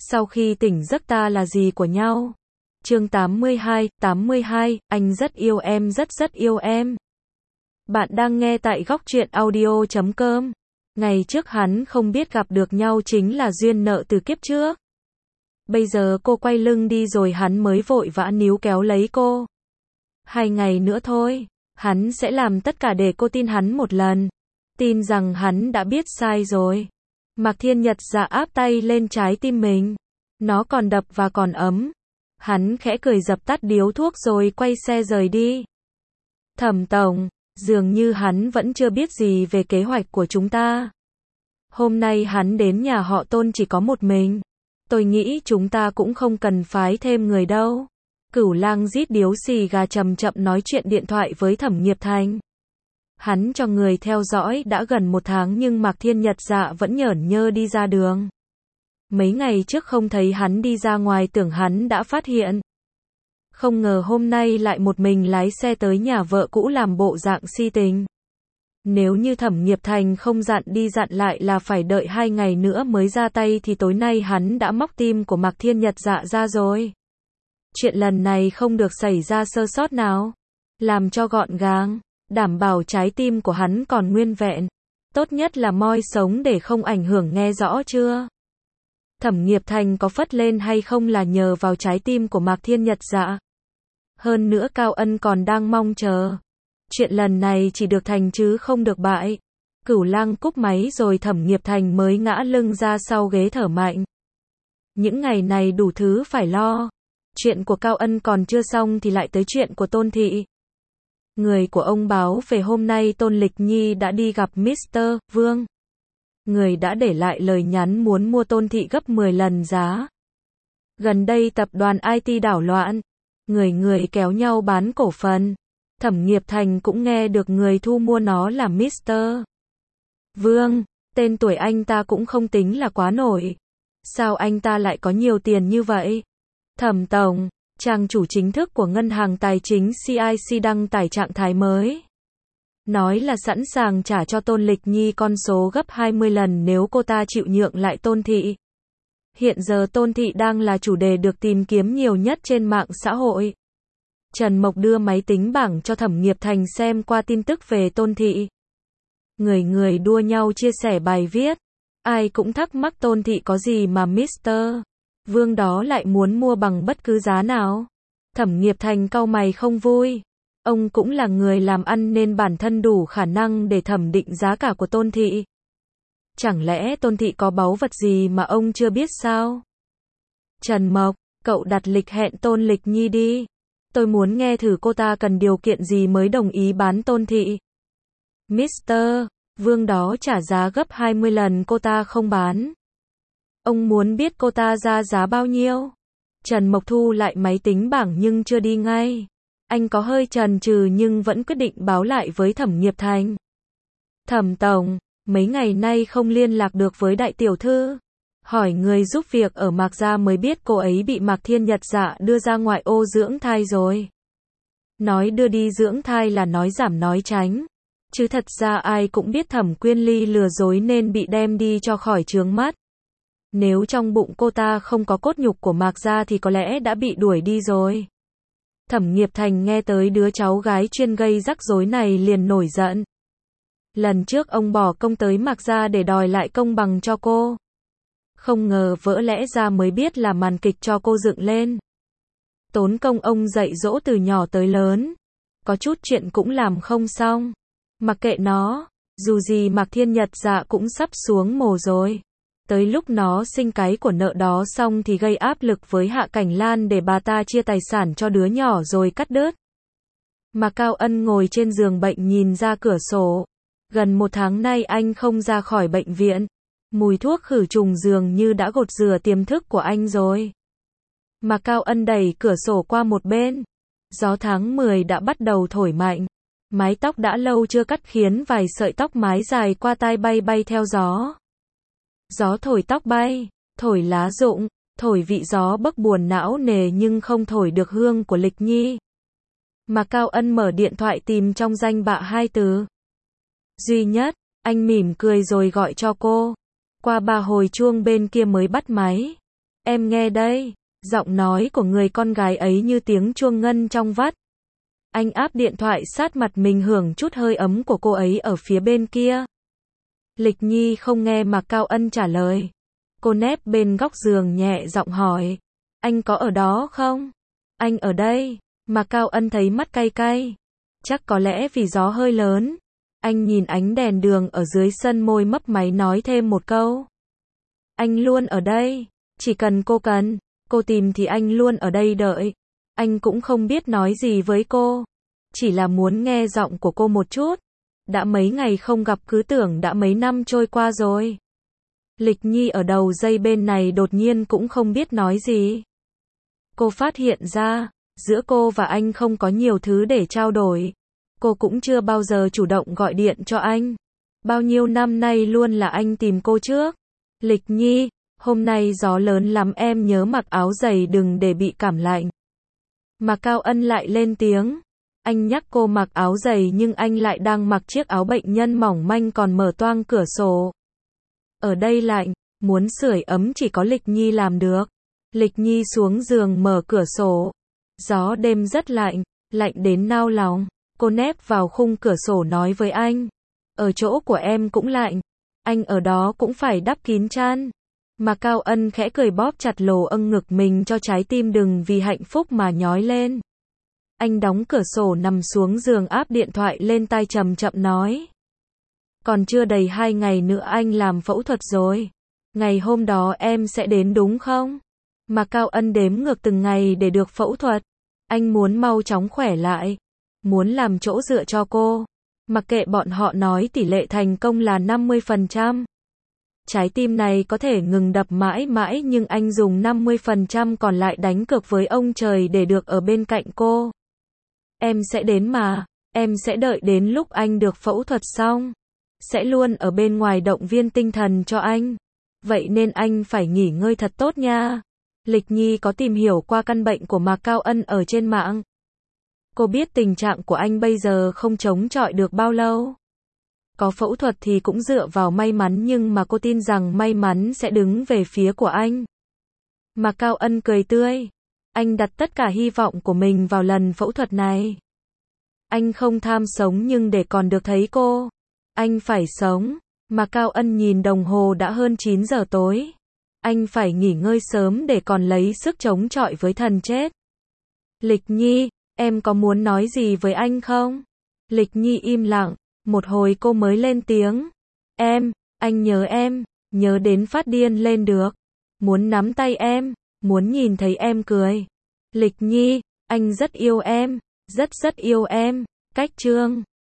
Sau khi tỉnh giấc ta là gì của nhau? Chương 82, anh rất yêu em, rất yêu em. Bạn đang nghe tại góc truyện audio.com. Ngày trước hắn không biết gặp được nhau chính là duyên nợ từ kiếp trước. Bây giờ cô quay lưng đi rồi hắn mới vội vã níu kéo lấy cô. 2 ngày nữa thôi, hắn sẽ làm tất cả để cô tin hắn một lần. Tin rằng hắn đã biết sai rồi. Mạc Thiên Nhật Dạ áp tay lên trái tim mình. Nó còn đập và còn ấm. Hắn khẽ cười dập tắt điếu thuốc rồi quay xe rời đi. Thẩm tổng, dường như hắn vẫn chưa biết gì về kế hoạch của chúng ta. Hôm nay hắn đến nhà họ Tôn chỉ có một mình. Tôi nghĩ chúng ta cũng không cần phái thêm người đâu. Cửu Lang rít điếu xì gà chậm chậm nói chuyện điện thoại với Thẩm Nghiệp Thành. Hắn cho người theo dõi đã gần 1 tháng nhưng Mạc Thiên Nhật Dạ vẫn nhởn nhơ đi ra đường. Mấy ngày trước không thấy hắn đi ra ngoài tưởng hắn đã phát hiện. Không ngờ hôm nay lại một mình lái xe tới nhà vợ cũ làm bộ dạng si tình. Nếu như Thẩm Nghiệp Thành không dặn đi dặn lại là phải đợi 2 ngày nữa mới ra tay thì tối nay hắn đã móc tim của Mạc Thiên Nhật Dạ ra rồi. Chuyện lần này không được xảy ra sơ sót nào. Làm cho gọn gàng, đảm bảo trái tim của hắn còn nguyên vẹn. Tốt nhất là moi sống để không ảnh hưởng, nghe rõ chưa? Thẩm Nghiệp Thành có phất lên hay không là nhờ vào trái tim của Mạc Thiên Nhật Dạ. Hơn nữa Cao Ân còn đang mong chờ. Chuyện lần này chỉ được thành chứ không được bại. Cửu Lang cúp máy rồi Thẩm Nghiệp Thành mới ngã lưng ra sau ghế thở mạnh. Những ngày này đủ thứ phải lo. Chuyện của Cao Ân còn chưa xong thì lại tới chuyện của Tôn Thị. Người của ông báo về hôm nay Tôn Lịch Nhi đã đi gặp Mr. Vương. Người đã để lại lời nhắn muốn mua Tôn Thị gấp 10 lần giá. Gần đây tập đoàn IT đảo loạn. Người kéo nhau bán cổ phần. Thẩm Nghiệp Thành cũng nghe được người thu mua nó là Mr. Vương. Tên tuổi anh ta cũng không tính là quá nổi. Sao anh ta lại có nhiều tiền như vậy? Thẩm tổng, trang chủ chính thức của ngân hàng tài chính CIC đăng tải trạng thái mới. Nói là sẵn sàng trả cho Tôn Lịch Nhi con số gấp 20 lần nếu cô ta chịu nhượng lại Tôn Thị. Hiện giờ Tôn Thị đang là chủ đề được tìm kiếm nhiều nhất trên mạng xã hội. Trần Mộc đưa máy tính bảng cho Thẩm Nghiệp Thành xem qua tin tức về Tôn Thị. Người đua nhau chia sẻ bài viết. Ai cũng thắc mắc Tôn Thị có gì mà Mr. Vương đó lại muốn mua bằng bất cứ giá nào. Thẩm Nghiệp Thành cau mày không vui. Ông cũng là người làm ăn nên bản thân đủ khả năng để thẩm định giá cả của Tôn Thị. Chẳng lẽ Tôn Thị có báu vật gì mà ông chưa biết sao? Trần Mộc, cậu đặt lịch hẹn Tôn Lịch Nhi đi. Tôi muốn nghe thử cô ta cần điều kiện gì mới đồng ý bán Tôn Thị. Mr. Vương đó trả giá gấp 20 lần cô ta không bán. Ông muốn biết cô ta ra giá bao nhiêu? Trần Mộc thu lại máy tính bảng nhưng chưa đi ngay. Anh có hơi chần chừ nhưng vẫn quyết định báo lại với Thẩm Nghiệp Thành. Thẩm tổng, mấy ngày nay không liên lạc được với đại tiểu thư. Hỏi người giúp việc ở Mạc Gia mới biết cô ấy bị Mạc Thiên Nhật Dạ đưa ra ngoại ô dưỡng thai rồi. Nói đưa đi dưỡng thai là nói giảm nói tránh. Chứ thật ra ai cũng biết Thẩm Quyên Ly lừa dối nên bị đem đi cho khỏi chướng mắt. Nếu trong bụng cô ta không có cốt nhục của Mạc Gia thì có lẽ đã bị đuổi đi rồi. Thẩm Nghiệp Thành nghe tới đứa cháu gái chuyên gây rắc rối này liền nổi giận. Lần trước ông bỏ công tới Mạc Gia để đòi lại công bằng cho cô. Không ngờ vỡ lẽ ra mới biết là màn kịch cho cô dựng lên. Tốn công ông dạy dỗ từ nhỏ tới lớn. Có chút chuyện cũng làm không xong. Mặc kệ nó, dù gì Mạc Thiên Nhật Dạ cũng sắp xuống mồ rồi. Tới lúc nó sinh cái của nợ đó xong thì gây áp lực với Hạ Cảnh Lan để bà ta chia tài sản cho đứa nhỏ rồi cắt đứt. Mà Cao Ân ngồi trên giường bệnh nhìn ra cửa sổ. Gần 1 tháng nay anh không ra khỏi bệnh viện. Mùi thuốc khử trùng dường như đã gột rửa tiềm thức của anh rồi. Mà Cao Ân đẩy cửa sổ qua một bên. Gió tháng 10 đã bắt đầu thổi mạnh. Mái tóc đã lâu chưa cắt khiến vài sợi tóc mái dài qua tai bay theo gió. Gió thổi tóc bay, thổi lá rụng, thổi vị gió bấc buồn não nề nhưng không thổi được hương của Lịch Nhi. Mà Cao Ân mở điện thoại tìm trong danh bạ 2 từ. Duy Nhất, anh mỉm cười rồi gọi cho cô. Qua 3 hồi chuông bên kia mới bắt máy. em nghe đây. Giọng nói của người con gái ấy như tiếng chuông ngân trong vắt. Anh áp điện thoại sát mặt mình hưởng chút hơi ấm của cô ấy ở phía bên kia. Lịch Nhi không nghe Mạc Cao Ân trả lời. Cô nép bên góc giường nhẹ giọng hỏi. Anh có ở đó không? Anh ở đây. Mạc Cao Ân thấy mắt cay cay. Chắc có lẽ vì gió hơi lớn. Anh nhìn ánh đèn đường ở dưới sân, môi mấp máy nói thêm một câu. Anh luôn ở đây. Chỉ cần cô cần, cô tìm thì anh luôn ở đây đợi. Anh cũng không biết nói gì với cô. Chỉ là muốn nghe giọng của cô một chút. Đã mấy ngày không gặp cứ tưởng đã mấy năm trôi qua rồi. Lịch Nhi ở đầu dây bên này đột nhiên cũng không biết nói gì. Cô phát hiện ra, giữa cô và anh không có nhiều thứ để trao đổi. Cô cũng chưa bao giờ chủ động gọi điện cho anh. Bao nhiêu năm nay luôn là anh tìm cô trước. Lịch Nhi, hôm nay gió lớn lắm, em nhớ mặc áo dày đừng để bị cảm lạnh. Mạc Cao Ân lại lên tiếng. Anh nhắc cô mặc áo dày nhưng anh lại đang mặc chiếc áo bệnh nhân mỏng manh còn mở toang cửa sổ. Ở đây lạnh, muốn sưởi ấm chỉ có Lịch Nhi làm được. Lịch Nhi xuống giường mở cửa sổ. Gió đêm rất lạnh, lạnh đến nao lòng. Cô nép vào khung cửa sổ nói với anh. Ở chỗ của em cũng lạnh. Anh ở đó cũng phải đắp kín chăn. Mạc Cao Ân khẽ cười bóp chặt lồ âng ngực mình cho trái tim đừng vì hạnh phúc mà nhói lên. Anh đóng cửa sổ nằm xuống giường áp điện thoại lên tai chậm chậm nói. Còn chưa đầy 2 ngày nữa anh làm phẫu thuật rồi. Ngày hôm đó em sẽ đến đúng không? Mạc Cao Ân đếm ngược từng ngày để được phẫu thuật. Anh muốn mau chóng khỏe lại. Muốn làm chỗ dựa cho cô. Mặc kệ bọn họ nói tỷ lệ thành công là 50%. Trái tim này có thể ngừng đập mãi mãi nhưng anh dùng 50% còn lại đánh cược với ông trời để được ở bên cạnh cô. Em sẽ đến mà. Em sẽ đợi đến lúc anh được phẫu thuật xong. Sẽ luôn ở bên ngoài động viên tinh thần cho anh. Vậy nên anh phải nghỉ ngơi thật tốt nha. Lịch Nhi có tìm hiểu qua căn bệnh của Mạc Cao Ân ở trên mạng. Cô biết tình trạng của anh bây giờ không chống chọi được bao lâu. Có phẫu thuật thì cũng dựa vào may mắn nhưng mà cô tin rằng may mắn sẽ đứng về phía của anh. Mạc Cao Ân cười tươi. Anh đặt tất cả hy vọng của mình vào lần phẫu thuật này. Anh không tham sống nhưng để còn được thấy cô. Anh phải sống. Mạc Cao Ân nhìn đồng hồ đã hơn 9 giờ tối. Anh phải nghỉ ngơi sớm để còn lấy sức chống chọi với thần chết. Lịch Nhi, em có muốn nói gì với anh không? Lịch Nhi im lặng. Một hồi cô mới lên tiếng. Anh nhớ em, nhớ đến phát điên lên được. Muốn nắm tay em, muốn nhìn thấy em cười. Lịch Nhi, anh rất yêu em, rất yêu em. Cách chương